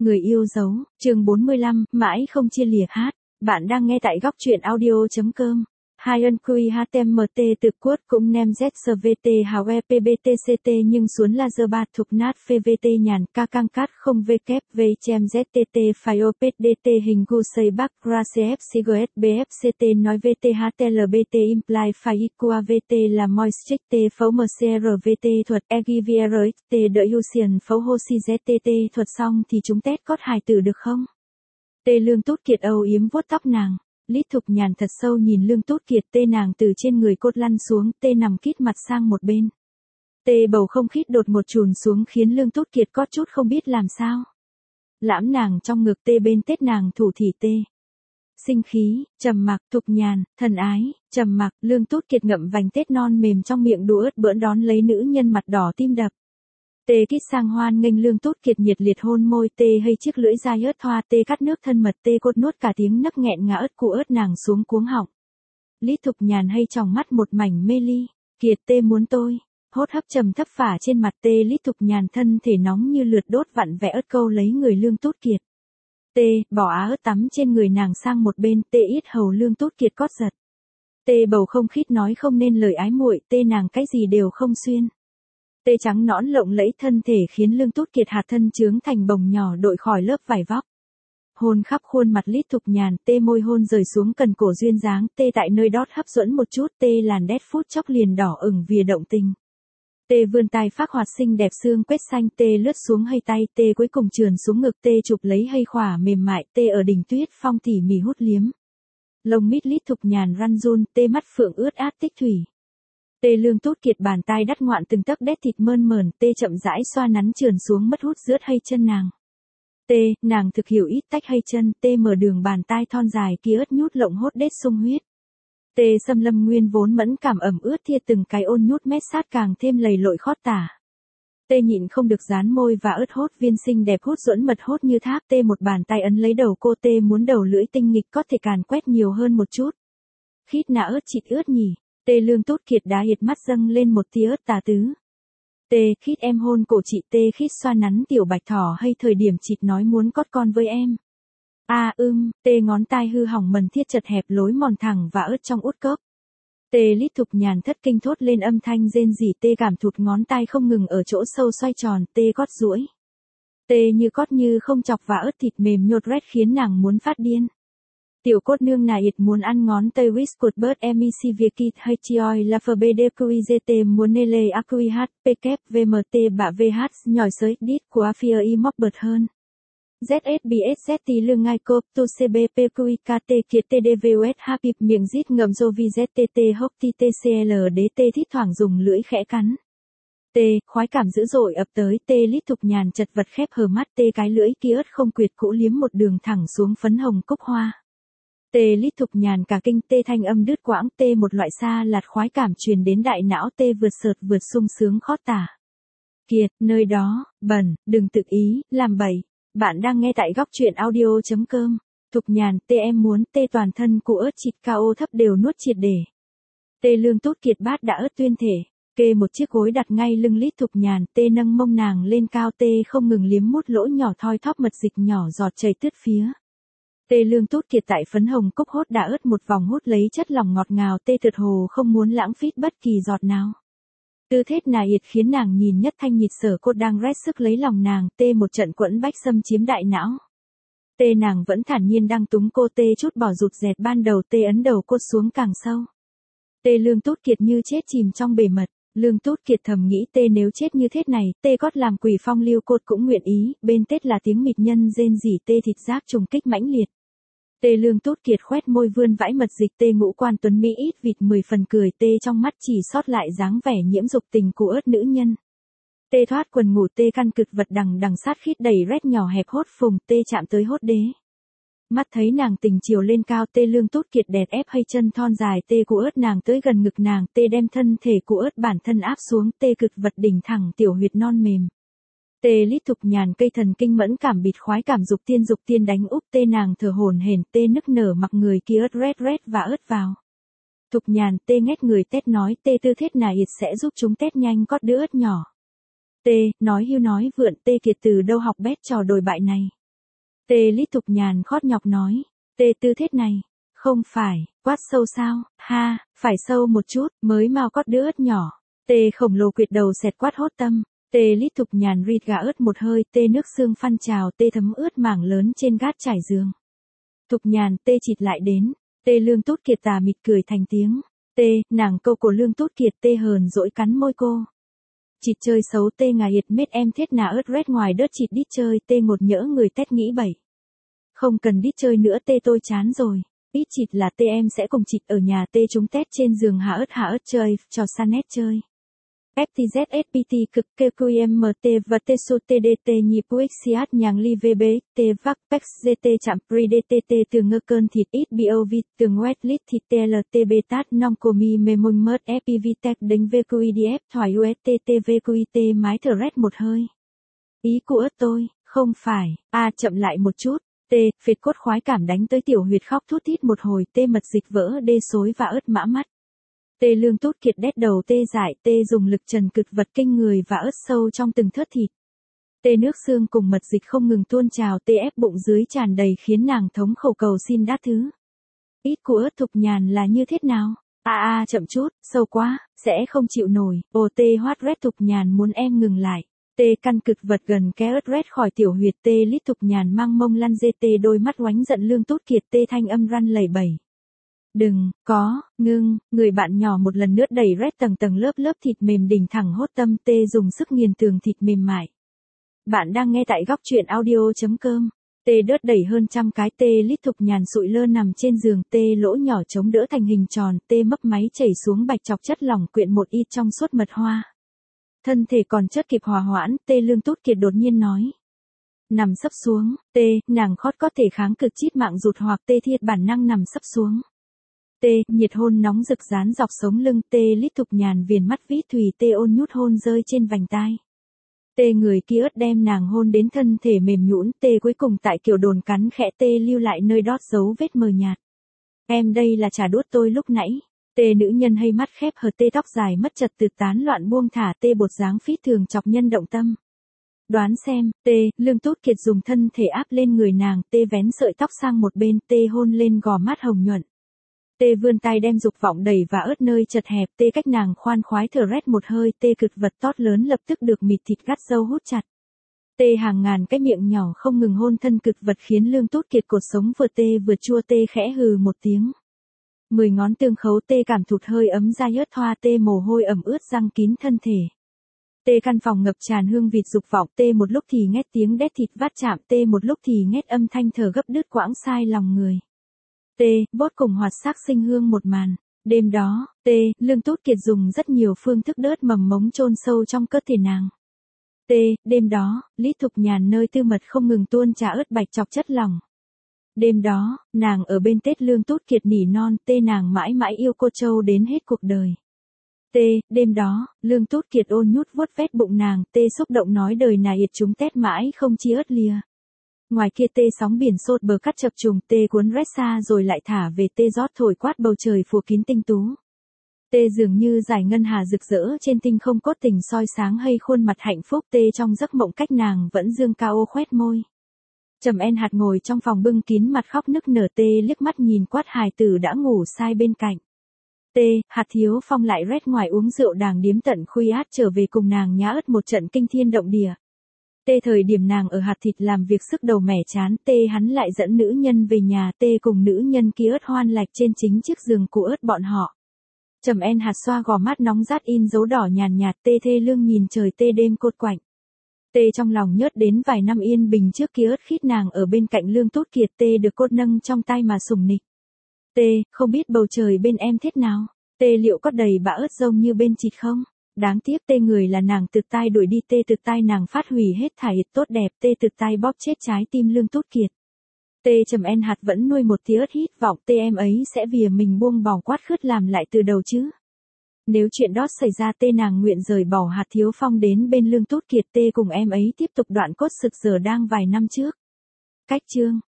Người yêu dấu, chương 45, mãi không chia lìa hát. Bạn đang nghe tại góc truyện audio.com. Hai ân quy HTMT từ quất cũng nem ZSVT hào EPBTCT nhưng xuống là giờ bạt thuộc nát PVT nhàn ca căng cát không VK V chem ZTT phai OPDT hình gu xây bắc ra CF CGS BFCT nói VTHTLBT imply phai IQA VT là moistic T phấu MCRVT thuật EGVRXT đợi Husian phấu Hosi ZTT thuật xong thì chúng test cót hài tử được không? Tê Lương Tút Kiệt âu yếm vuốt tóc nàng. Lít Thục Nhàn thật sâu nhìn Lương Tút Kiệt tê nàng từ trên người cốt lăn xuống tê nằm kít mặt sang một bên. Tê bầu không khí đột một chùn xuống khiến Lương Tút Kiệt có chút không biết làm sao. Lãm nàng trong ngực tê bên tết nàng thủ thỉ tê. Sinh khí, trầm mặc, Thục Nhàn, thần ái, trầm mặc, Lương Tút Kiệt ngậm vành tết non mềm trong miệng đũa ớt bỡn đón lấy nữ nhân mặt đỏ tim đập. Tê kít sang hoan nghênh Lương Tút Kiệt nhiệt liệt hôn môi tê hay chiếc lưỡi dai ớt thoa tê cắt nước thân mật tê cốt nuốt cả tiếng nấc nghẹn ngã ớt cụ ớt nàng xuống cuống họng. Lít Thục Nhàn hay tròng mắt một mảnh mê ly, Kiệt tê muốn tôi, hốt hấp trầm thấp phả trên mặt tê Lít Thục Nhàn thân thể nóng như lượt đốt vặn vẽ ớt câu lấy người Lương Tút Kiệt. Tê, bỏ á ớt tắm trên người nàng sang một bên tê ít hầu Lương Tút Kiệt cót giật. Tê bầu không khít nói không nên lời ái muội tê nàng cái gì đều không xuyên. Tê trắng nõn lộng lẫy thân thể khiến Lương Tút Kiệt hạt thân trướng thành bồng nhỏ đội khỏi lớp vải vóc. Hôn khắp khuôn mặt Lít Thục Nhàn, tê môi hôn rời xuống cần cổ duyên dáng, tê tại nơi đót hấp dẫn một chút, tê làn đét phút chốc liền đỏ ửng vì động tình. Tê vươn tay phác hoạt xinh đẹp xương quét xanh, tê lướt xuống hay tay, tê cuối cùng trườn xuống ngực, tê chụp lấy hay khỏa mềm mại, tê ở đỉnh tuyết phong tỉ mỉ hút liếm. Lông mít Lít Thục Nhàn răn run, tê mắt phượng ướt át tích thủy. Tê Lương Tút Kiệt bàn tay đắt ngoạn từng tấc đét thịt mơn mởn, tê chậm rãi xoa nắn trườn xuống mất hút rướt hay chân nàng. Tê, nàng thực hiểu ít tách hay chân, tê mở đường bàn tay thon dài kia ớt nhút lộng hốt đét sung huyết. Tê xâm lâm nguyên vốn mẫn cảm ẩm ướt thia từng cái ôn nhút mét sát càng thêm lầy lội khót tả. Tê nhịn không được dán môi và ớt hốt viên xinh đẹp hút duẫn mật hốt như thác, tê một bàn tay ấn lấy đầu cô, tê muốn đầu lưỡi tinh nghịch có thể càn quét nhiều hơn một chút. Khít nạ ớt chịt ướt nhỉ. Tê Lương Tút Kiệt đá hiệt mắt dâng lên một tia ớt tà tứ. Tê khít em hôn cổ chị, tê khít xoa nắn tiểu bạch thỏ hay thời điểm chịt nói muốn cót con với em. Tê ngón tay hư hỏng mần thiết chật hẹp lối mòn thẳng và ớt trong út cốc. Tê Lít Thục Nhàn thất kinh thốt lên âm thanh rên rỉ, tê cảm thụt ngón tay không ngừng ở chỗ sâu xoay tròn, tê cót duỗi. Tê như cót như không chọc và ớt thịt mềm nhột rét khiến nàng muốn phát điên. Tiểu cốt nương nà ịt muốn ăn ngón tay Whiskud Bird MEC Viekit hay Chioi La FBDQIZT muốn nê lê AQIH PK VMT bạ VH nhỏi sới đít của Afia y móc bật hơn. ZSBS ZT lương ngai cộp tu CBPQIKT kiệt TDVOS hapip miệng rít ngầm Jovi ZTT hốc TTCLDT thít thoảng dùng lưỡi khẽ cắn. T, khoái cảm dữ dội ập tới, tê Lít Thục Nhàn chật vật khép hờ mắt, tê cái lưỡi kia ớt không quyệt cũ liếm một đường thẳng xuống phấn hồng cúc hoa. Tê Lít Thục Nhàn cả kinh, tê thanh âm đứt quãng, tê một loại xa lạt khoái cảm truyền đến đại não, tê vượt sợt vượt sung sướng khót tả. Kiệt, nơi đó, bẩn, đừng tự ý, làm bậy. Bạn đang nghe tại góc truyện audio.com. Thục Nhàn, tê em muốn, tê toàn thân cụ ớt chịt cao thấp đều nuốt triệt để. Tê Lương Tút Kiệt bát đã ớt tuyên thể, kê một chiếc gối đặt ngay lưng Lít Thục Nhàn, tê nâng mông nàng lên cao, tê không ngừng liếm mút lỗ nhỏ thoi thóp mật dịch nhỏ giọt chảy tứt phía. Tê Lương Tút Kiệt tại phấn hồng cúc hốt đã ớt một vòng hút lấy chất lỏng ngọt ngào, tê tuyệt hồ không muốn lãng phí bất kỳ giọt nào. Tư thế nà ịt khiến nàng nhìn nhất thanh nhịt sở cốt đang rét sức lấy lòng nàng, tê một trận quẫn bách xâm chiếm đại não. Tê nàng vẫn thản nhiên đang túng cô, tê chút bỏ rụt rẹt ban đầu, tê ấn đầu cốt xuống càng sâu. Tê Lương Tút Kiệt như chết chìm trong bể mật, Lương Tút Kiệt thầm nghĩ tê nếu chết như thế này, tê cót làm quỷ phong lưu cốt cũng nguyện ý, bên tết là tiếng mịt nhân rên rỉ, tê thịt giác trùng kích mãnh liệt. Tê Lương Tút Kiệt khoét môi vươn vãi mật dịch, tê ngũ quan tuấn mỹ ít vịt 10 phần cười, tê trong mắt chỉ sót lại dáng vẻ nhiễm dục tình của ớt nữ nhân. Tê thoát quần ngủ, tê căn cực vật đằng đằng sát khít đầy rét nhỏ hẹp hốt phùng, tê chạm tới hốt đế. Mắt thấy nàng tình chiều lên cao, tê Lương Tút Kiệt đẹt ép hay chân thon dài, tê cụ ớt nàng tới gần ngực nàng, tê đem thân thể cụ ớt bản thân áp xuống, tê cực vật đỉnh thẳng tiểu huyệt non mềm. Tê Lít Thục Nhàn cây thần kinh mẫn cảm bịt khoái cảm dục tiên đánh úp, tê nàng thở hổn hển, tê nức nở mặc người kia ớt rét và ớt vào. Thục Nhàn, tê nghét người tét nói, tê tư thế nà ịt sẽ giúp chúng tét nhanh cót đứa ớt nhỏ. Tê, nói hưu nói vượn, tê Kiệt từ đâu học bét trò đồi bại này. Tê Lít Thục Nhàn khót nhọc nói. Tê tư thế này. Không phải, quát sâu sao, ha, phải sâu một chút, mới mau cót đứa ớt nhỏ. Tê khổng lồ quyệt đầu xẹt quát hốt tâm. Tê Lít Thục Nhàn rít gà ớt một hơi, tê nước xương phăn trào, tê thấm ướt mảng lớn trên gác trải giường. Thục Nhàn, tê chịt lại đến. Tê Lương Tút Kiệt tà mịt cười thành tiếng. Tê, nàng câu của Lương Tút Kiệt, tê hờn dỗi cắn môi cô. Chịt chơi xấu, tê ngà hiệt mết em thiết nà ớt rét ngoài đớt chịt đít chơi, tê ngột nhỡ người tét nghĩ bậy. Không cần đít chơi nữa tê, tôi chán rồi. Ít chịt là tê em sẽ cùng chịt ở nhà tê chúng tét trên giường hạ ớt chơi, trò Sanet chơi. FTZ SPT cực KQMT và TSU TDT nhịp UXCH nhàng li VB, T vắc PEX GT chạm PRIDTT từ ngơ cơn thịt ít BOV từ wet lit thịt TLT betat non comi memung mớt FPV tech đánh VQIDF thoại USTT VQIT mái thở rét một hơi. Ý của tôi, không phải, chậm lại một chút. T, phệt cốt khoái cảm đánh tới tiểu huyệt khóc thút thít một hồi, tê mật dịch vỡ đê xối và ớt mã mắt. Tê Lương Tút Kiệt đét đầu tê dại, tê dùng lực trần cực vật kinh người và ớt sâu trong từng thớt thịt. Tê nước xương cùng mật dịch không ngừng tuôn trào, tê ép bụng dưới tràn đầy khiến nàng thống khẩu cầu xin đát thứ. Ít của ớt Thục Nhàn là như thế nào? Chậm chút, sâu quá, sẽ không chịu nổi. Tê hoát rét Thục Nhàn muốn em ngừng lại. Tê căn cực vật gần ké ớt rét khỏi tiểu huyệt, tê Lít Thục Nhàn mang mông lăn dê, tê đôi mắt oánh giận Lương Tút Kiệt, tê thanh âm răn lẩy bẩy. Đừng, ngưng, người bạn nhỏ một lần nữa đẩy rét tầng tầng lớp thịt mềm đỉnh thẳng hốt tâm, tê dùng sức nghiền tường thịt mềm mại. Bạn đang nghe tại góc truyện audio.com. Tê đớt đẩy hơn trăm cái, tê Lít Thục Nhàn sụi lơ nằm trên giường, tê lỗ nhỏ chống đỡ thành hình tròn, tê mấp máy chảy xuống bạch chọc chất lỏng quyện một ít trong suốt mật hoa. Thân thể còn chất kịp hòa hoãn, tê Lương Tút Kiệt đột nhiên nói. Nằm sấp xuống, tê, nàng khót có thể kháng cực chít mạng rụt hoặc tê thiệt bản năng nằm sấp xuống. Tê, nhiệt hôn nóng rực dán dọc sống lưng, tê Lít Thục Nhàn viền mắt vĩ thủy, tê ôn nhút hôn rơi trên vành tai. Tê người kia ớt đem nàng hôn đến thân thể mềm nhũn, tê cuối cùng tại kiểu đồn cắn khẽ, tê lưu lại nơi đót dấu vết mờ nhạt. Em đây là trả đũa tôi lúc nãy. Tê nữ nhân hay mắt khép hờ, tê tóc dài mất trật tự tán loạn buông thả, tê bột dáng phít thường chọc nhân động tâm. Đoán xem, tê, Lương Tút Kiệt dùng thân thể áp lên người nàng, tê vén sợi tóc sang một bên, tê hôn lên gò má hồng nhuận. Tê vươn tay đem dục vọng đẩy và ớt nơi chật hẹp, tê cách nàng khoan khoái thở rét một hơi, tê cực vật tót lớn lập tức được mịt thịt gắt dâu hút chặt. Tê hàng ngàn cái miệng nhỏ không ngừng hôn thân cực vật khiến Lương Tút Kiệt cột sống vừa tê vừa chua, tê khẽ hừ một tiếng. 10 ngón tương khấu, tê cảm thụt hơi ấm da ớt thoa, tê mồ hôi ẩm ướt răng kín thân thể. Tê căn phòng ngập tràn hương vịt dục vọng, tê một lúc thì nghét tiếng đét thịt vát chạm, tê một lúc thì nghét âm thanh thở gấp đứt quãng sai lòng người. Tê, bốt cùng hoạt sắc sinh hương một màn. Đêm đó, tê, Lương Tút Kiệt dùng rất nhiều phương thức đớt mầm mống chôn sâu trong cơ thể nàng. Tê, đêm đó, Lít Thục Nhàn nơi tư mật không ngừng tuôn trà ớt bạch chọc chất lỏng. Đêm đó, nàng ở bên tết Lương Tút Kiệt nỉ non, tê nàng mãi mãi yêu cô Châu đến hết cuộc đời. Tê, đêm đó, Lương Tút Kiệt ôn nhút vuốt vét bụng nàng, tê xúc động nói đời này yệt chúng tét mãi không chia ớt lìa. Ngoài kia tê sóng biển sốt bờ cắt chập trùng, tê cuốn rét xa rồi lại thả về, tê rót thổi quát bầu trời phủ kín tinh tú. Tê dường như giải ngân hà rực rỡ trên tinh không cốt tình soi sáng hay khuôn mặt hạnh phúc, tê trong giấc mộng cách nàng vẫn dương cao ô khoét môi. Trầm En hạt ngồi trong phòng bưng kín mặt khóc nức nở, tê liếc mắt nhìn quát hài tử đã ngủ sai bên cạnh. Tê, Hạt Thiếu Phong lại rét ngoài uống rượu đàng điếm tận khuya át trở về cùng nàng nhá ớt một trận kinh thiên động địa. Tê thời điểm nàng ở hạt thịt làm việc sức đầu mẻ chán, tê hắn lại dẫn nữ nhân về nhà, tê cùng nữ nhân kia ớt hoan lạch trên chính chiếc giường của ớt bọn họ. Trầm En hạt xoa gò mắt nóng rát in dấu đỏ nhàn nhạt, tê thê lương nhìn trời, tê đêm cột quạnh. Tê trong lòng nhớt đến vài năm yên bình trước kia ớt khít nàng ở bên cạnh Lương Tút Kiệt, tê được cốt nâng trong tay mà sủng nịch. Tê, không biết bầu trời bên em thế nào? Tê liệu có đầy bã ớt rông như bên chịt không? Đáng tiếc tê người là nàng tự tay đuổi đi, tê tự tay nàng phát hủy hết thải tốt đẹp, tê tự tay bóp chết trái tim Lương Tút Kiệt. Tê Trầm En hạt vẫn nuôi một tia ớt hít vọng, tê em ấy sẽ vì mình buông bỏ quát khứt làm lại từ đầu chứ. Nếu chuyện đó xảy ra, tê nàng nguyện rời bỏ Hạt Thiếu Phong đến bên Lương Tút Kiệt, tê cùng em ấy tiếp tục đoạn cốt sực giờ đang vài năm trước. Cách chương